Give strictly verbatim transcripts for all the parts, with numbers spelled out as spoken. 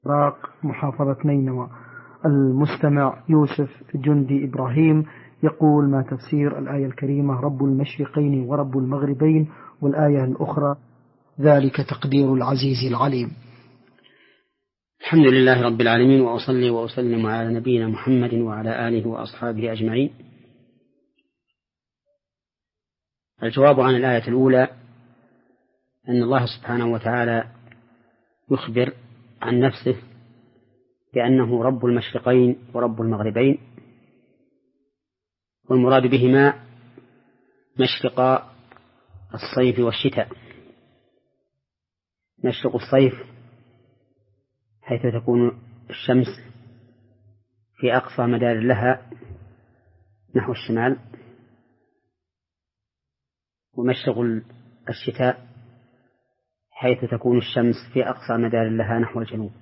العراق محافظة نينوى. المستمع يوسف جندي إبراهيم يقول: ما تفسير الآية الكريمة رب المشرقين ورب المغربين، والآية الأخرى ذلك تقدير العزيز العليم؟ الحمد لله رب العالمين، وأصلي وأسلم على نبينا محمد وعلى آله وأصحابه أجمعين. الجواب عن الآية الأولى أن الله سبحانه وتعالى يخبر عن نفسه بأنه رب المشرقين ورب المغربين، والمراد بهما مشرق الصيف والشتاء. مشرق الصيف حيث تكون الشمس في أقصى مدار لها نحو الشمال، ومشرق الشتاء حيث تكون الشمس في أقصى مدار لها نحو الجنوب.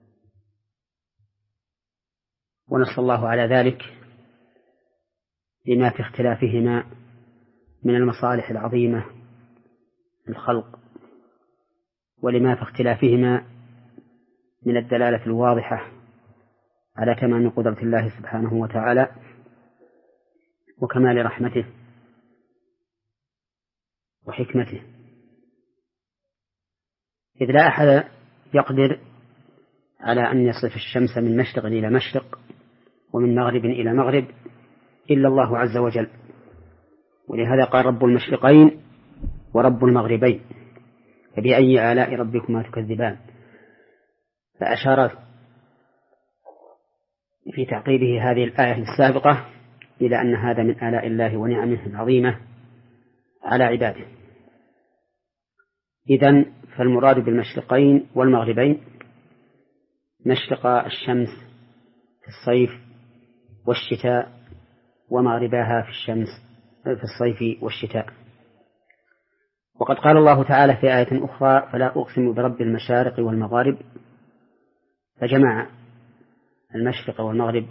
ونص الله على ذلك لما في اختلافهما من المصالح العظيمة للخلق، ولما في اختلافهما من الدلالة الواضحة على تمام قدرة الله سبحانه وتعالى وكمال رحمته وحكمته، إذ لا أحد يقدر على أن يصرف الشمس من مشرق إلى مشرق ومن مغرب إلى مغرب إلا الله عز وجل. ولهذا قال رب المشرقين ورب المغربين، فبأي آلاء ربكما تكذبان؟ فأشار في تعقيبه هذه الآية السابقة إلى أن هذا من آلاء الله ونعمه العظيمة على عباده. إذن فالمراد بالمشرقين والمغربين مشرق الشمس في الصيف والشتاء، ومغربها في الشمس في الصيف والشتاء. وقد قال الله تعالى في آية أخرى: فلا أقسم برب المشارق والمغارب، فجمع المشرق والمغرب.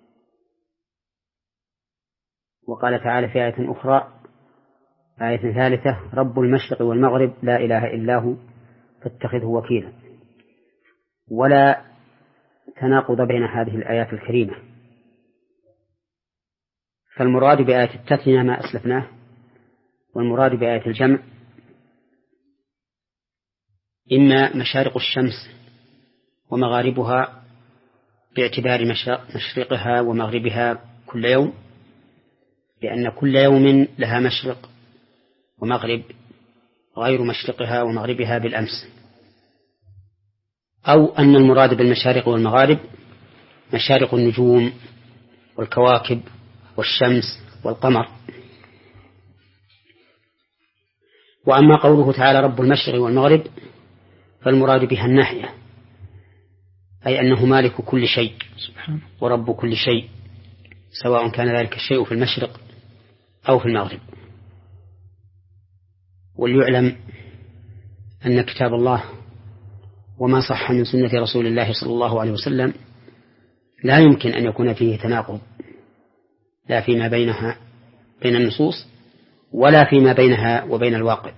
وقال تعالى في آية أخرى، آية ثالثة: رب المشرق والمغرب لا إله إلا هو فاتخذه وكيلا. ولا تناقض بين هذه الآيات الكريمة، فالمراد بآية التثنية ما أسلفناه، والمراد بآية الجمع إما مشارق الشمس ومغاربها باعتبار مشرقها ومغربها كل يوم، لأن كل يوم لها مشرق ومغرب غير مشرقها ومغربها بالأمس، أو أن المراد بالمشارق والمغارب مشارق النجوم والكواكب والشمس والقمر. وأما قوله تعالى رب المشرق والمغرب فالمراد بها الناحية، أي أنه مالك كل شيء ورب كل شيء، سواء كان ذلك الشيء في المشرق أو في المغرب. وليعلم أن كتاب الله وما صح من سنة رسول الله صلى الله عليه وسلم لا يمكن أن يكون فيه تناقض، لا فيما بينها بين النصوص ولا فيما بينها وبين الواقع.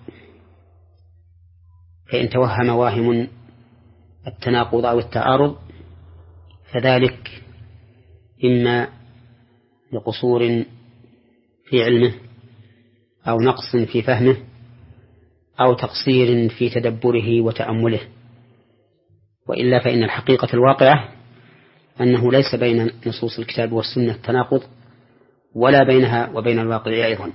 فإن توهم واهم التناقض أو التعارض فذلك إما لقصور في علمه أو نقص في فهمه أو تقصير في تدبره وتأمله، وإلا فإن الحقيقة الواقعة أنه ليس بين نصوص الكتاب والسنة تناقض، ولا بينها وبين الواقع أيضا.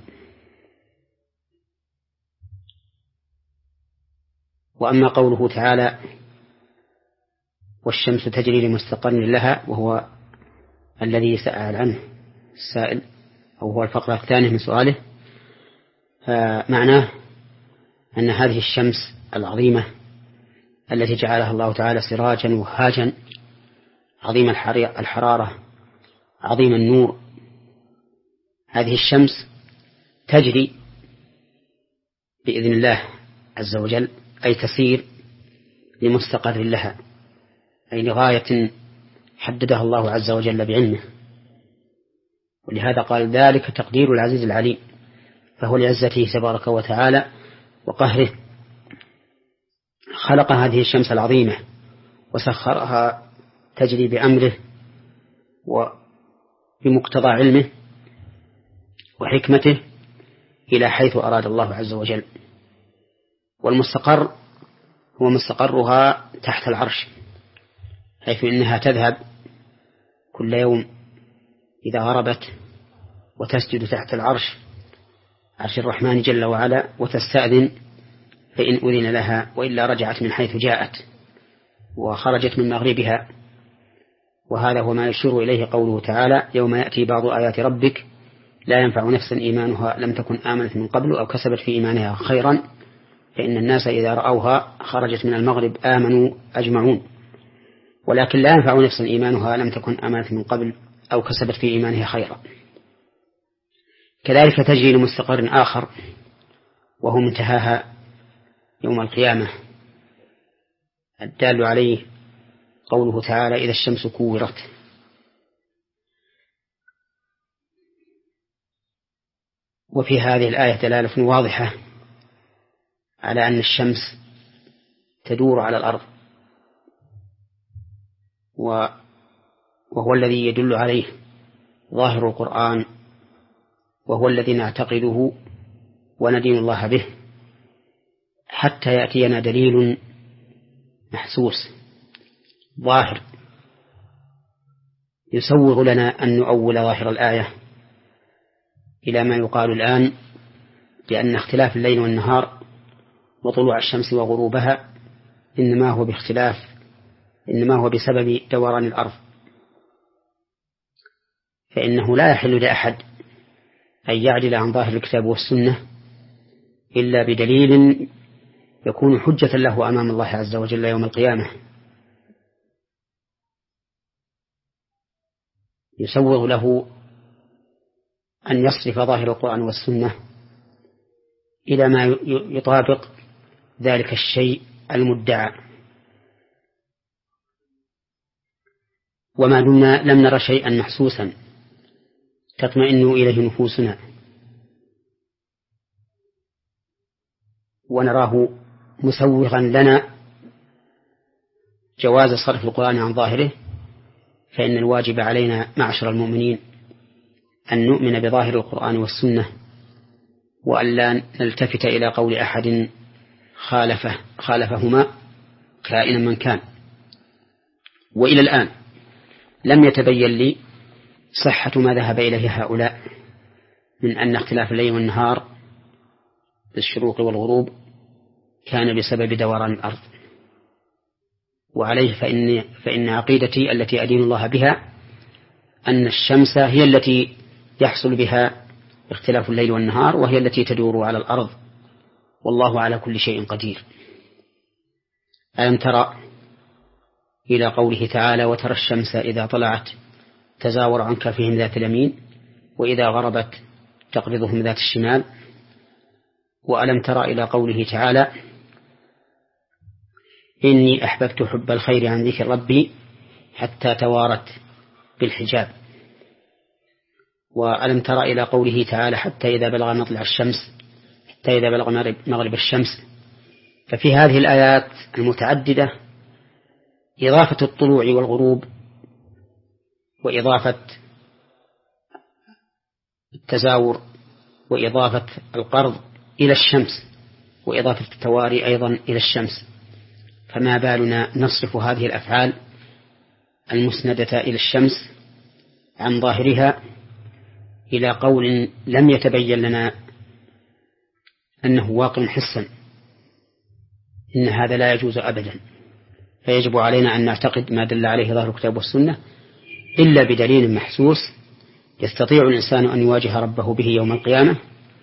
وأما قوله تعالى والشمس تجري لمستقر لها، وهو الذي سأل عنه السائل أو هو الفقرة الثانية من سؤاله، معناه أن هذه الشمس العظيمة التي جعلها الله تعالى سراجا وهاجا عظيم الحرارة عظيم النور، هذه الشمس تجري بإذن الله عز وجل، أي تسير لمستقر لها، أي لغاية حددها الله عز وجل بعلمه. ولهذا قال ذلك تقدير العزيز العليم، فهو لعزته تبارك وتعالى وقهره خلق هذه الشمس العظيمة وسخرها تجري بأمره وبمقتضى علمه وحكمته إلى حيث أراد الله عز وجل. والمستقر هو مستقرها تحت العرش، حيث إنها تذهب كل يوم إذا غربت وتسجد تحت العرش عرش الرحمن جل وعلا وتستأذن فإن أذن لها، وإلا رجعت من حيث جاءت وخرجت من مغربها. وهذا هو ما يشير إليه قوله تعالى: يوم يأتي بعض آيات ربك لا ينفع نفسا إيمانها لم تكن آمنت من قبل أو كسبت في إيمانها خيرا فإن الناس إذا رأوها خرجت من المغرب آمنوا أجمعون، ولكن لا ينفع نفسا إيمانها لم تكن آمنت من قبل أو كسبت في إيمانها خيرا. كذلك تجري لمستقر آخر وهو منتهاها يوم القيامة، الدال عليه قوله تعالى: إذا الشمس كورت. وفي هذه الآية دلالة واضحة على أن الشمس تدور على الأرض، وهو الذي يدل عليه ظاهر القرآن، وهو الذي نعتقده وندين الله به حتى يأتينا دليل محسوس ظاهر يسوغ لنا أن نؤول ظاهر الآية إلى ما يقال الآن بأن اختلاف الليل والنهار وطلوع الشمس وغروبها إنما هو باختلاف إنما هو بسبب دوران الأرض، فإنه لا يحل لأحد أن يعدل عن ظاهر الكتاب والسنة إلا بدليل يكون حجة له أمام الله عز وجل يوم القيامة، يسوغ له أن يصرف ظاهر القرآن والسنة إلى ما يطابق ذلك الشيء المدعى. وما دمنا لم نرى شيئا محسوسا تطمئن إليه نفوسنا ونراه مسوغا لنا جواز صرف القرآن عن ظاهره، فإن الواجب علينا معشر المؤمنين أن نؤمن بظاهر القرآن والسنة، وأن لا نلتفت إلى قول أحد خالفه خالفهما كائنا من كان. وإلى الآن لم يتبين لي صحة ما ذهب إليه هؤلاء من أن اختلاف الليل والنهار بالشروق والغروب كان بسبب دوران الأرض. وعليه فإن, فإن عقيدتي التي أدين الله بها أن الشمس هي التي يحصل بها اختلاف الليل والنهار، وهي التي تدور على الأرض، والله على كل شيء قدير. ألم ترى إلى قوله تعالى: وترى الشمس إذا طلعت تزاور عن كهفهم ذات اليمين وإذا غربت تقرضهم ذات الشمال. وألم ترى إلى قوله تعالى: إني أحببت حب الخير عن ذكر ربي حتى توارت بالحجاب. وألم ترى إلى قوله تعالى: حتى إذا بلغ مطلع الشمس حتى إذا بلغ مغرب الشمس. ففي هذه الآيات المتعددة إضافة الطلوع والغروب، وإضافة التزاور، وإضافة القرض إلى الشمس، وإضافة التواري أيضا إلى الشمس. فما بالنا نصرف هذه الأفعال المسندة إلى الشمس عن ظاهرها إلى قول لم يتبين لنا أنه واقع حسا؟ إن هذا لا يجوز أبدا. فيجب علينا أن نعتقد ما دل عليه ظاهر الكتاب والسنة إلا بدليل محسوس يستطيع الإنسان أن يواجه ربه به يوم القيامة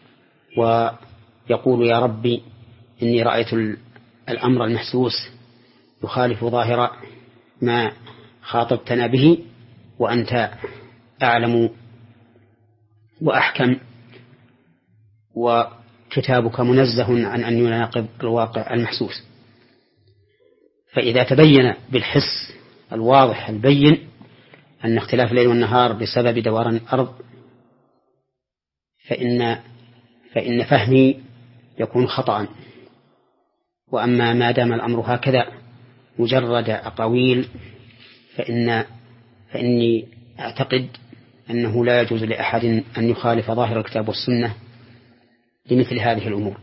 ويقول: يا ربي إني رأيت الأمر المحسوس يخالف ظاهر ما خاطبتنا به، وأنت أعلم وأحكم، وكتابك منزه عن أن يناقض الواقع المحسوس. فإذا تبين بالحس الواضح البين أن اختلاف الليل والنهار بسبب دوران الأرض، فإن, فإن فهمي يكون خطأ. وأما ما دام الأمر هكذا مجرد أقاويل فإن فإني أعتقد أنه لا يجوز لأحد أن يخالف ظاهر الكتاب والسنة لمثل هذه الأمور.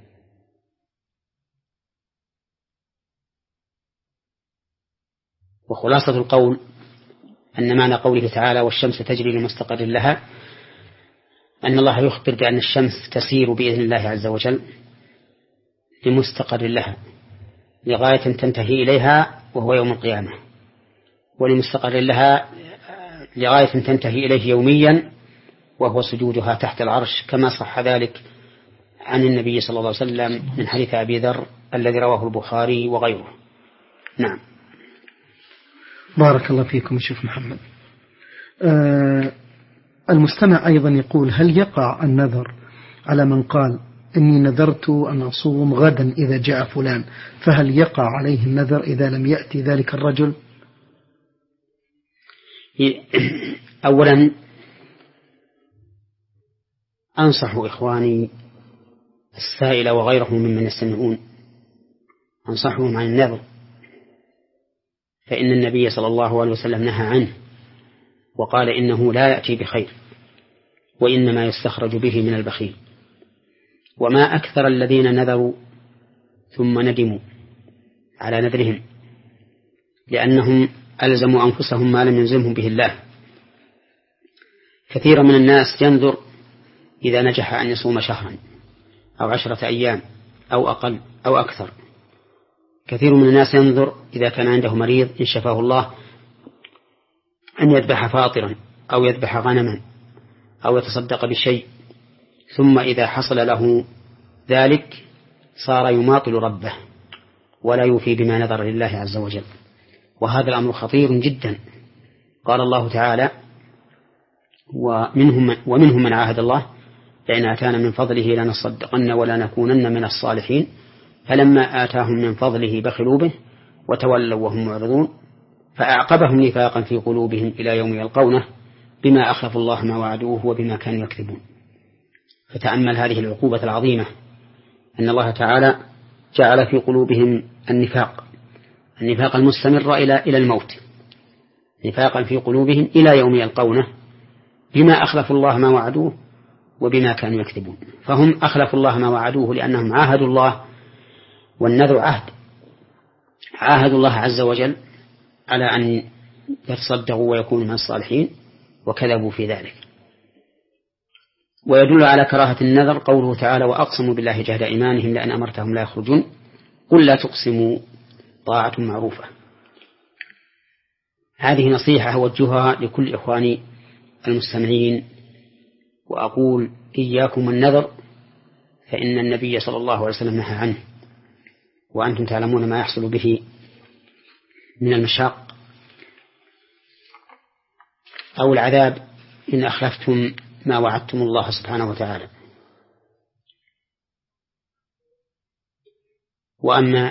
وخلاصة القول أن معنى قوله تعالى والشمس تجري لمستقر لها أن الله يخبر بأن الشمس تسير بإذن الله عز وجل لمستقر لها لغاية تنتهي إليها وهو يوم القيامة، ولمستقر لها لغاية تنتهي إليه يوميا وهو سجودها تحت العرش، كما صح ذلك عن النبي صلى الله عليه وسلم من حديث أبي ذر الذي رواه البخاري وغيره. نعم. بارك الله فيكم الشيخ محمد. آه المستمع أيضا يقول هل يقع النذر على من قال إني نذرت أن أصوم غدا إذا جاء فلان، فهل يقع عليه النذر إذا لم يأتي ذلك الرجل؟ أولا أنصح إخواني السائل وغيرهم ممن يستمعون أنصحهم عن النذر، فإن النبي صلى الله عليه وسلم نهى عنه وقال إنه لا يأتي بخير وإنما يستخرج به من البخيل. وما أكثر الذين نذروا ثم ندموا على نذرهم لأنهم ألزموا أنفسهم ما لم يلزمهم به الله. كثير من الناس ينذر إذا نجح أن يصوم شهرا أو عشرة أيام أو أقل أو أكثر. كثير من الناس ينذر إذا كان عنده مريض إن شفاه الله أن يذبح فاطرا أو يذبح غنما أو يتصدق بشيء، ثم إذا حصل له ذلك صار يماطل ربه ولا يوفي بما نذر لله عز وجل، وهذا الأمر خطير جدا. قال الله تعالى ومنهم من, ومنهم من عاهد الله لئن آتانا من فضله لنصدقن ولا نكونن من الصالحين فلما آتاهم من فضله بخلوا به وتولوا وهم معرضون فأعقبهم نفاقا في قلوبهم إلى يوم يلقونه بما أخلفوا الله ما وعدوه وبما كانوا يكذبون. فتأمل هذه العقوبة العظيمة أن الله تعالى جعل في قلوبهم النفاق النفاق المستمر إلى إلى الموت، نفاقا في قلوبهم إلى يوم يلقونه بما أخلفوا الله ما وعدوه وبما كانوا يكذبون. فهم أخلفوا الله ما وعدوه لأنهم عاهدوا الله، والنذر عهد عاهدوا الله عز وجل على أن يتصدقوا ويكونوا من الصالحين وكذبوا في ذلك. ويدل على كراهة النذر قوله تعالى وأقسموا بالله جهد إيمانهم لأن أمرتهم لا يخرجون قل لا تقسموا طاعة معروفة. هذه نصيحة أوجهها لكل إخواني المستمعين، وأقول إياكم النذر فإن النبي صلى الله عليه وسلم نهى عنه، وأنتم تعلمون ما يحصل به من المشاق أو العذاب إن أخلفتم ما وعدتم الله سبحانه وتعالى. وأما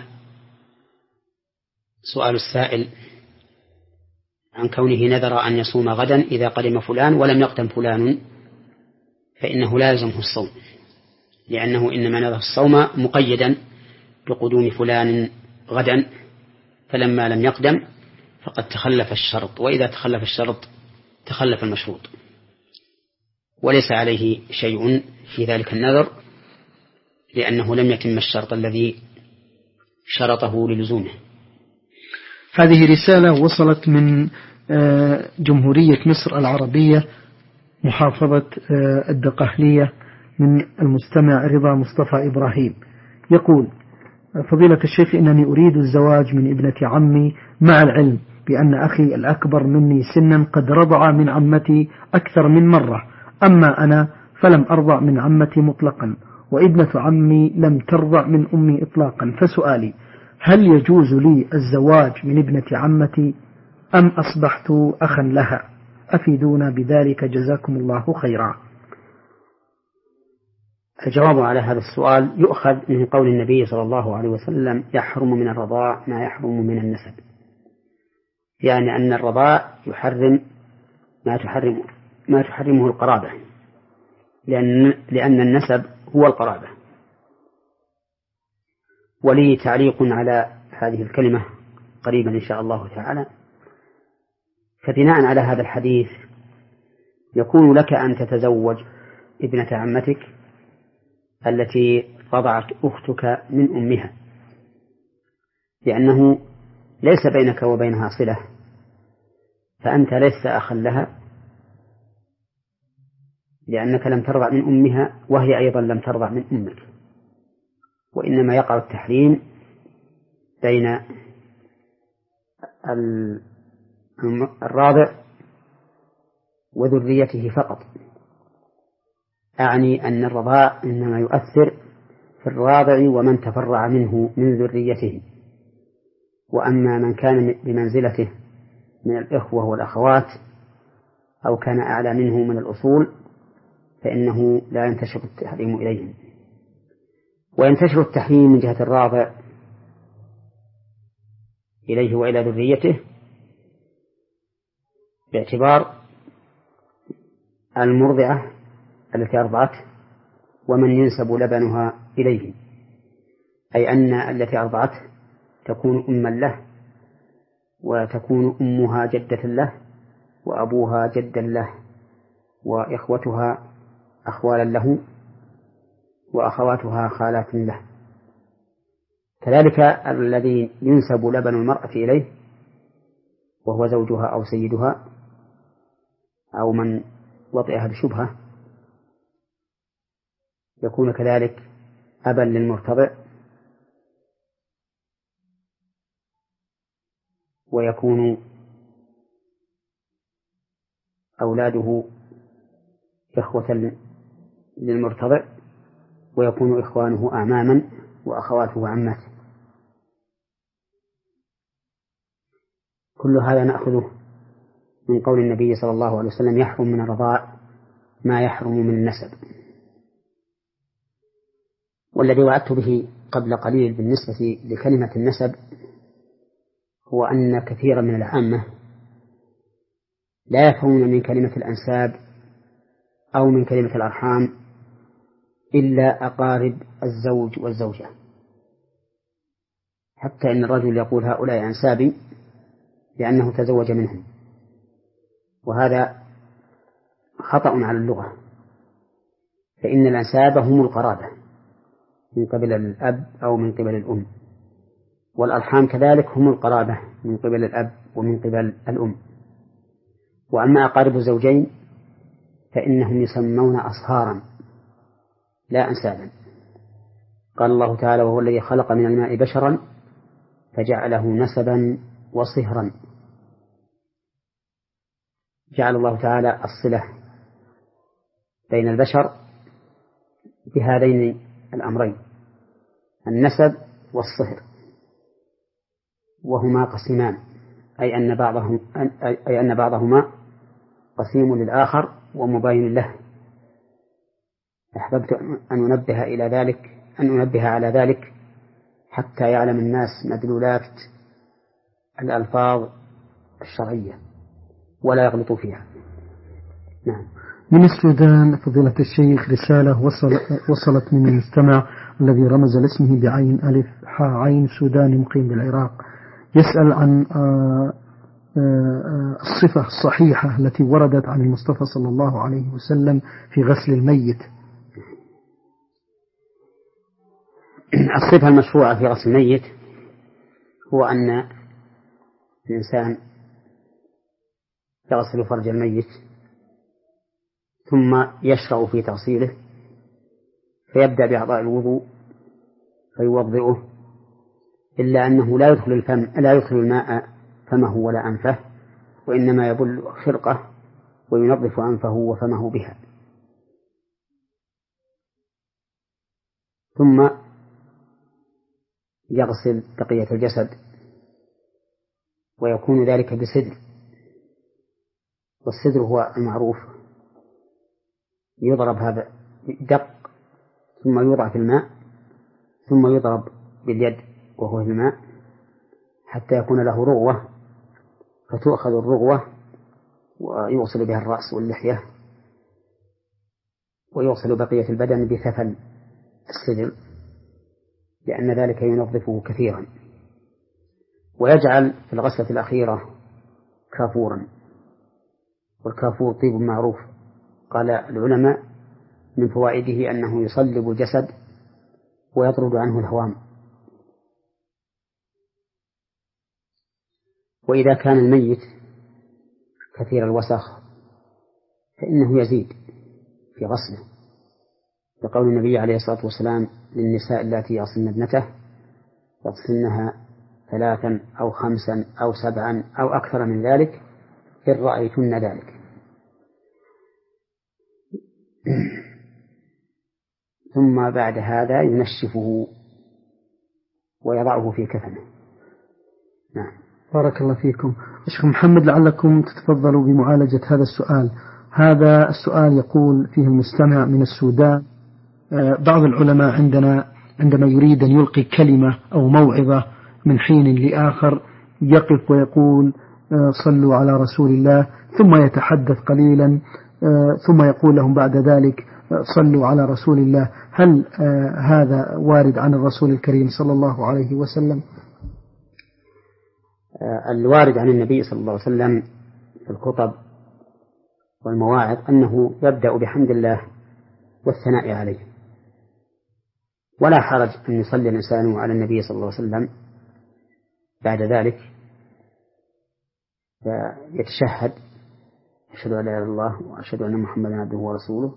سؤال السائل عن كونه نذر أن يصوم غدا إذا قدم فلان ولم يقدم فلان فإنه لا يلزمه الصوم، لأنه إنما نذر الصوم مقيدا بقدوم فلان غدا، فلما لم يقدم فقد تخلف الشرط، وإذا تخلف الشرط تخلف المشروط، وليس عليه شيء في ذلك النذر لأنه لم يتم الشرط الذي شرطه للزومه. هذه رسالة وصلت من جمهورية مصر العربية محافظة الدقهلية من المستمع رضا مصطفى إبراهيم، يقول فضيلة الشيخ إنني أريد الزواج من ابنة عمي مع العلم بأن أخي الأكبر مني سنا قد رضع من عمتي أكثر من مرة، أما أنا فلم أرضع من عمتي مطلقا وابنة عمي لم ترضع من أمي إطلاقا، فسؤالي هل يجوز لي الزواج من ابنة عمتي أم أصبحت أخا لها؟ أفيدونا بذلك جزاكم الله خيرا. الجواب على هذا السؤال يؤخذ من قول النبي صلى الله عليه وسلم يحرم من الرضاع ما يحرم من النسب، يعني أن الرضاع يحرم ما تحرم ما تحرمه القرابة، لأن لأن النسب هو القرابة. ولي تعليق على هذه الكلمة قريبا إن شاء الله تعالى. فبناء على هذا الحديث يكون لك أن تتزوج ابنة عمتك التي رضعت أختك من أمها، لأنه ليس بينك وبينها صلة، فأنت لست أخا لها لأنك لم ترضع من أمها وهي أيضا لم ترضع من أمك، وإنما يقع التحريم بين الراضع وذريته فقط. أعني أن الرضاع إنما يؤثر في الراضع ومن تفرع منه من ذريته، وأما من كان بمنزلته من الإخوة والأخوات أو كان أعلى منه من الأصول فإنه لا ينتشر التحريم إليهم. وينتشر التحريم من جهة الراضع إليه وإلى ذريته باعتبار المرضعة التي أرضعته ومن ينسب لبنها إليه، أي أن التي أرضعته تكون أما له، وتكون أمها جدة له، وأبوها جدا له، وإخوتها أخوالا له، وأخواتها خالات له. كذلك الذي ينسب لبن المرأة إليه وهو زوجها أو سيدها أو من وطئها بشبهة يكون كذلك أبا للمرتضع، ويكون أولاده إخوة للمرتضع، ويكون إخوانه أعماما وأخواته عمات. كل هذا نأخذه من قول النبي صلى الله عليه وسلم: يحرم من الرضاع ما يحرم من النسب. والذي وعدت به قبل قليل بالنسبة لكلمة النسب هو أن كثيرا من العامة لا يفهمون من كلمة الأنساب أو من كلمة الأرحام إلا أقارب الزوج والزوجة، حتى إن الرجل يقول: هؤلاء أنسابي، لأنه تزوج منهم، وهذا خطأ على اللغة، فإن الأنساب هم القرابة من قبل الأب أو من قبل الأم، والأرحام كذلك هم القرابة من قبل الأب ومن قبل الأم. وأما أقارب الزوجين فإنهم يسمون أصهارا لا أنسابا. قال الله تعالى: وهو الذي خلق من الماء بشرا فجعله نسبا وصهرا. جعل الله تعالى الصلة بين البشر بهذين الأمرين، النسب والصهر، وهما قسمان، أي أن بعضهم أي أن بعضهما قسيم للآخر ومباين له. أحببت أن أنبه إلى ذلك أن أنبه على ذلك حتى يعلم الناس مدلولات الألفاظ الشرعية ولا يغلطوا فيها. نعم. من السودان فضيلة الشيخ رسالة وصل وصلت من المستمع الذي رمز لاسمه بعين ألف حاء عين سوداني مقيم بالعراق، يسأل عن الصفة الصحيحة التي وردت عن المصطفى صلى الله عليه وسلم في غسل الميت. الصفة المشروعة في غسل الميت هو أن الإنسان يغسل فرج الميت ثم يشرع في تغسيله، فيبدأ بأعضاء الوضوء فيوضئه، إلا أنه لا يدخل الفم لا يدخل الماء فمه ولا أنفه، وإنما يبل خرقه وينظف أنفه وفمه بها، ثم يغسل بقية الجسد، ويكون ذلك بسدر. والسدر هو المعروف، يضرب هذا دق ثم يوضع في الماء ثم يضرب باليد وهو في الماء حتى يكون له رغوة، فتؤخذ الرغوة ويغسل بها الرأس واللحية، ويغسل بقية البدن بثفل السدر، لأن ذلك ينظفه كثيرا. ويجعل في الغسلة الأخيرة كافورا، والكافور طيب معروف. قال العلماء من فوائده أنه يصلب الجسد ويطرد عنه الهوام. وإذا كان الميت كثير الوسخ فإنه يزيد في غسله، لقول النبي عليه الصلاة والسلام للنساء التي يغسلن ابنته يغسلنها ثلاثا أو خمسا أو سبعا أو أكثر من ذلك إن رأيتن ذلك. ثم بعد هذا ينشفه ويضعه في كفنه. نعم. بارك الله فيكم. شيخ محمد، لعلكم تتفضلوا بمعالجة هذا السؤال. هذا السؤال يقول فيه المستمع من السودان: بعض العلماء عندنا عندما يريد أن يلقي كلمة أو موعظة من حين لآخر يقف ويقول صلوا على رسول الله، ثم يتحدث قليلا ثم يقول لهم بعد ذلك صلوا على رسول الله. هل هذا وارد عن الرسول الكريم صلى الله عليه وسلم؟ الوارد عن النبي صلى الله عليه وسلم في الخطب والمواعظ أنه يبدأ بحمد الله والثناء عليه، ولا حرج أن يصلي الإنسان على النبي صلى الله عليه وسلم بعد ذلك يتشهد أشهد أن لا إله إلا الله وأشهد أن محمدا عبده ورسوله،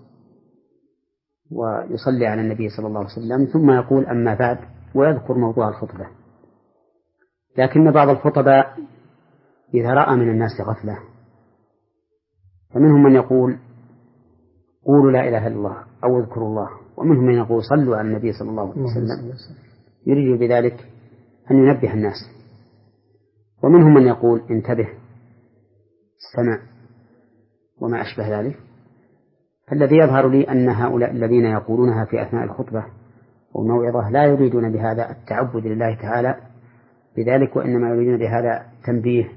ويصلي على النبي صلى الله عليه وسلم، ثم يقول أما بعد ويذكر موضوع الخطبة. لكن بعض الخطباء إذا رأى من الناس غفلة فمنهم من يقول قولوا لا إله إلا الله أو اذكروا الله، ومنهم من يقول صلوا على النبي صلى الله عليه وسلم، يريد بذلك أن ينبه الناس. ومنهم من يقول انتبه استمع وما أشبه ذلك. فالذي يظهر لي أن هؤلاء الذين يقولونها في أثناء الخطبة والموعظة لا يريدون بهذا التعبد لله تعالى بذلك، وإنما يريدون بهذا تنبيه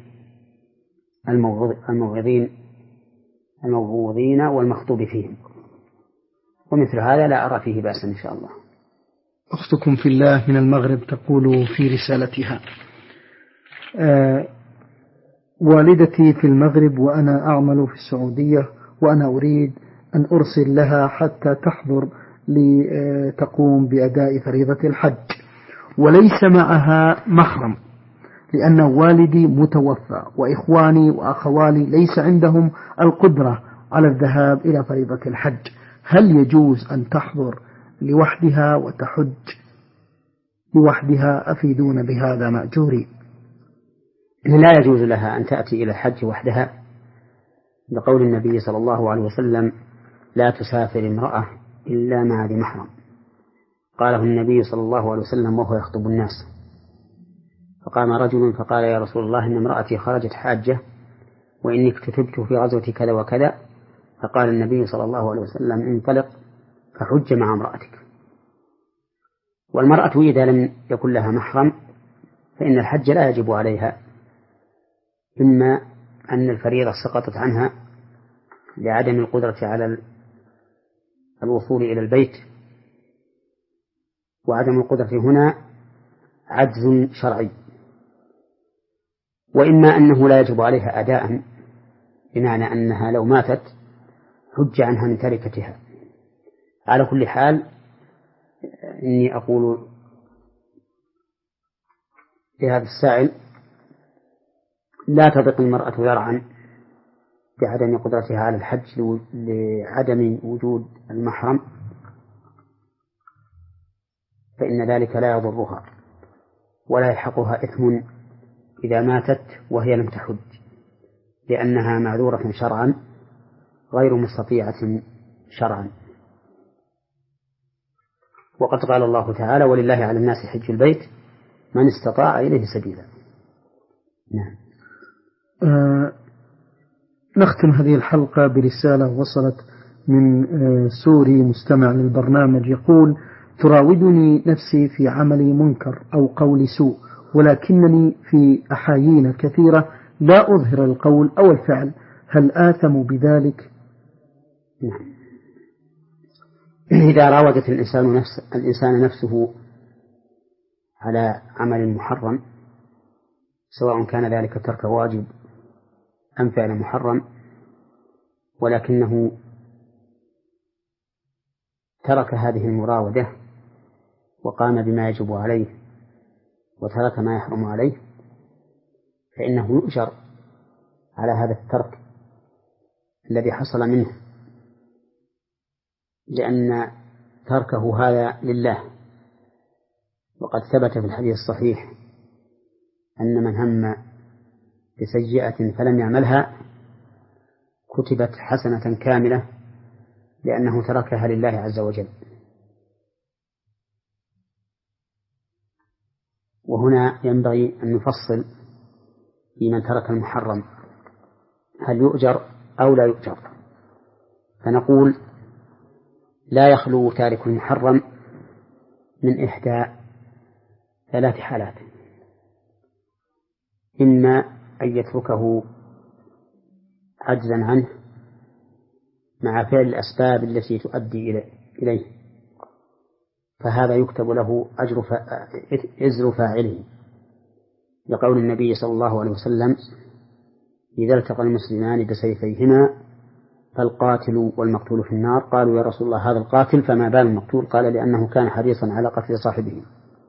الموعظين الموعوظين والمخطوب فيهم، ومثل هذا لا أرى فيه بأسا إن شاء الله. أختكم في الله من المغرب تقول في رسالتها: آه والدتي في المغرب وأنا أعمل في السعودية، وأنا أريد أن أرسل لها حتى تحضر لتقوم بأداء فريضة الحج، وليس معها محرم لأن والدي متوفى، وإخواني وأخوالي ليس عندهم القدرة على الذهاب إلى فريضة الحج. هل يجوز أن تحضر لوحدها وتحج لوحدها؟ أفيدون بهذا مأجورين. لا يجوز لها أن تأتي إلى الحج وحدها، لقول النبي صلى الله عليه وسلم لا تسافر امرأة إلا مع ذي محرم. قاله النبي صلى الله عليه وسلم وهو يخطب الناس، فقام رجل فقال يا رسول الله إن امرأتي خرجت حاجة وإني اكتتبت في غزوة كذا وكذا. فقال النبي صلى الله عليه وسلم انطلق فحج مع امرأتك. والمرأة إذا لم يكن لها محرم فإن الحج لا يجب عليها، إما أن الفريضة سقطت عنها لعدم القدرة على الوصول إلى البيت، وعدم القدرة هنا عجز شرعي، وإما أنه لا يجب عليها أداء، بمعنى أنها لو ماتت حج عنها من تركتها. على كل حال إني أقول لهذا السائل لا تضق المرأة ذرعا بعدم قدرتها على الحج لعدم وجود المحرم، فإن ذلك لا يضرها ولا يلحقها إثم إذا ماتت وهي لم تحج، لأنها معذورة شرعا غير مستطيعة شرعا. وقد قال الله تعالى ولله على الناس حج البيت من استطاع إليه سبيلا. نعم. آه نختم هذه الحلقة برسالة وصلت من آه سوري مستمع للبرنامج، يقول: تراودني نفسي في عملي منكر أو قول سوء، ولكنني في أحايين كثيرة لا أظهر القول أو الفعل، هل آثم بذلك؟ نعم. إذا راودت الإنسان, نفس الإنسان نفسه على عمل محرم سواء كان ذلك ترك واجب أم فعل محرم، ولكنه ترك هذه المراودة وقام بما يجب عليه وترك ما يحرم عليه، فإنه يؤجر على هذا الترك الذي حصل منه، لأن تركه هذا لله. وقد ثبت في الحديث الصحيح أن من هم بسيئة فلم يعملها كتبت حسنة كاملة لأنه تركها لله عز وجل. وهنا ينبغي أن نفصل في من ترك المحرم، هل يؤجر أو لا يؤجر؟ فنقول لا يخلو تارك المحرم من إحدى ثلاث حالات: إما أن يتركه عجزا عنه مع فعل الأسباب التي تؤدي إليه، فهذا يكتب له أجر إزر فاعله، لقول النبي صلى الله عليه وسلم: إذا التقى المسلمان بسيفيهما فالقاتل والمقتول في النار. قالوا: يا رسول الله، هذا القاتل فما بال المقتول؟ قال: لأنه كان حريصا على قتل صاحبه.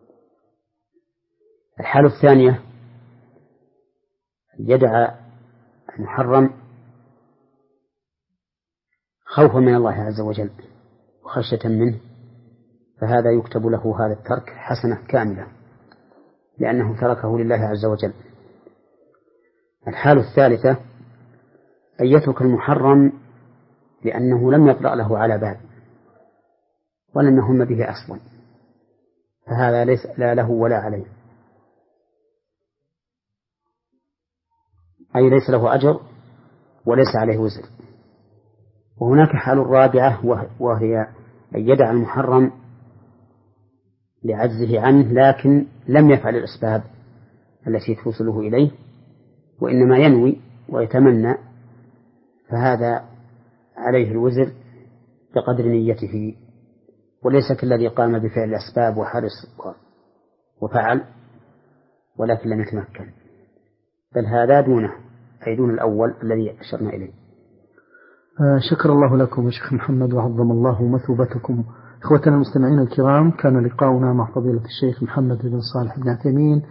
الحالة الثانية يدعى المحرم خوفا من الله عز وجل وخشية منه، فهذا يكتب له هذا الترك حسنة كاملة لأنه تركه لله عز وجل. الحالة الثالثة أن يترك المحرم لأنه لم يطرأ له على بال ولم يهم به أصلا، فهذا ليس لا له ولا عليه، أي ليس له أجر وليس عليه وزر. وهناك حال رابعة وهي أن يدع المحرم لعجزه عنه لكن لم يفعل الأسباب التي توصله إليه وإنما ينوي ويتمنى، فهذا عليه الوزر بقدر نيته، وليس كالذي قام بفعل الأسباب وحرص وفعل ولكن لم يتمكن، بل هذا دونه، أي دون الأول الذي أشرنا إليه. آه شكر الله لكم يا شيخ محمد وعظم الله مثوبتكم. إخوتنا المستمعين الكرام، كان لقاؤنا مع فضيلة الشيخ محمد بن صالح بن عثيمين